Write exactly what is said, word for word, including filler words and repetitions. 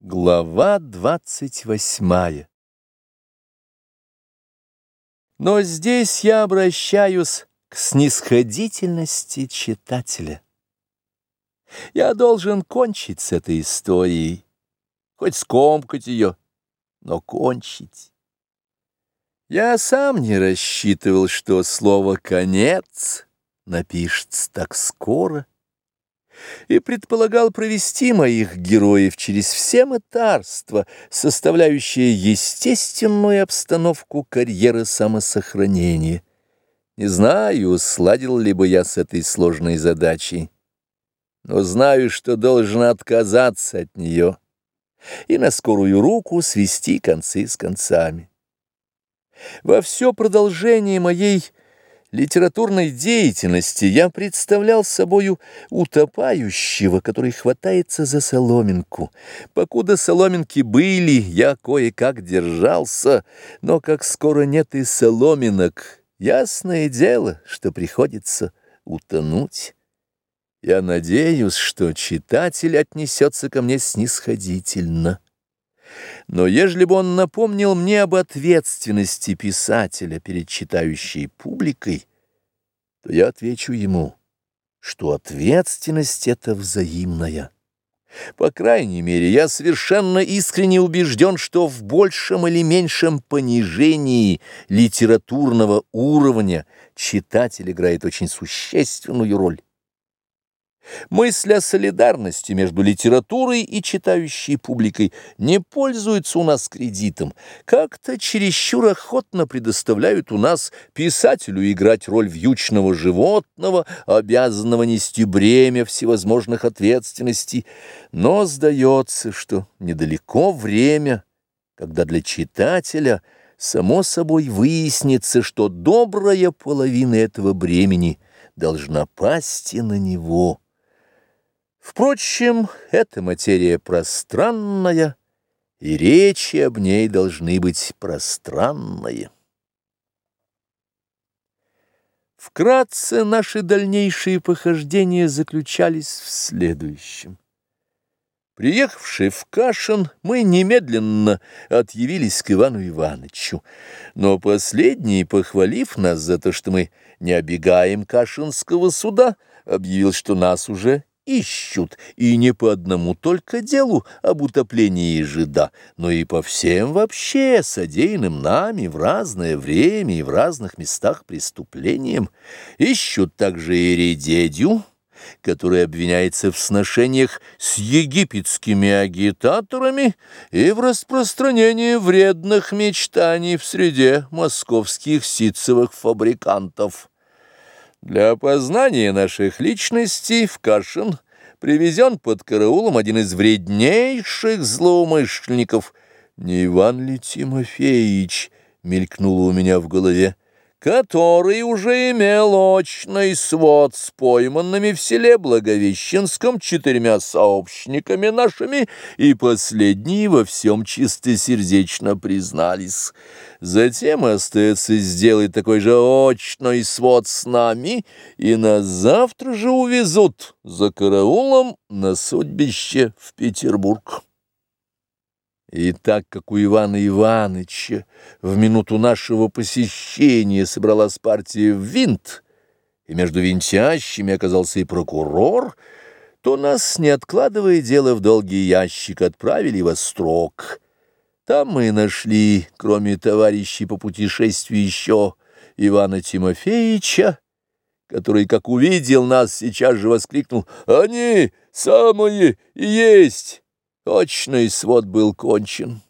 Глава двадцать восьмая. Но здесь я обращаюсь к снисходительности читателя. Я должен кончить с этой историей, хоть скомкать ее, но кончить. Я сам не рассчитывал, что слово «конец» напишется так скоро, и предполагал провести моих героев через все мытарства, составляющие естественную обстановку карьеры самосохранения. Не знаю, сладил ли бы я с этой сложной задачей, но знаю, что должен отказаться от нее и на скорую руку свести концы с концами. Во все продолжение моей литературной деятельности я представлял собою утопающего, который хватается за соломинку. Покуда соломинки были, я кое-как держался, но как скоро нет и соломинок, ясное дело, что приходится утонуть. Я надеюсь, что читатель отнесется ко мне снисходительно. Но ежели бы он напомнил мне об ответственности писателя перед читающей публикой, то я отвечу ему, что ответственность эта взаимная. По крайней мере, я совершенно искренне убежден, что в большем или меньшем понижении литературного уровня читатель играет очень существенную роль. Мысль о солидарности между литературой и читающей публикой не пользуется у нас кредитом. Как-то чересчур охотно предоставляют у нас писателю играть роль вьючного животного, обязанного нести бремя всевозможных ответственностей. Но сдается, что недалеко время, когда для читателя само собой выяснится, что добрая половина этого бремени должна пасть и на него. Впрочем, эта материя пространная, и речи об ней должны быть пространные. Вкратце, наши дальнейшие похождения заключались в следующем. Приехавши в Кашин, мы немедленно отъявились к Ивану Ивановичу, но последний, похвалив нас за то, что мы не обегаем Кашинского суда, объявил, что нас уже ищут, и не по одному только делу об утоплении жида, но и по всем вообще содеянным нами в разное время и в разных местах преступлениям. Ищут также и Редедю, который обвиняется в сношениях с египетскими агитаторами и в распространении вредных мечтаний в среде московских ситцевых фабрикантов. Для опознания наших личностей в Кашин привезен под караулом один из вреднейших злоумышленников. Не Иван ли Тимофеич, мелькнуло у меня в голове, который уже имел очный свод с пойманными в селе Благовещенском четырьмя сообщниками нашими, и последние во всем чистосердечно признались. Затем остается сделать такой же очный свод с нами, и нас завтра же увезут за караулом на судьбище в Петербург. И так как у Ивана Ивановича в минуту нашего посещения собралась партия в винт, и между винтящими оказался и прокурор, то нас, не откладывая дело в долгий ящик, отправили в Острог. Там мы нашли, кроме товарищей по путешествию, еще Ивана Тимофеича, который, как увидел нас, сейчас же воскликнул: «Они самые и есть!» Очный свод был кончен.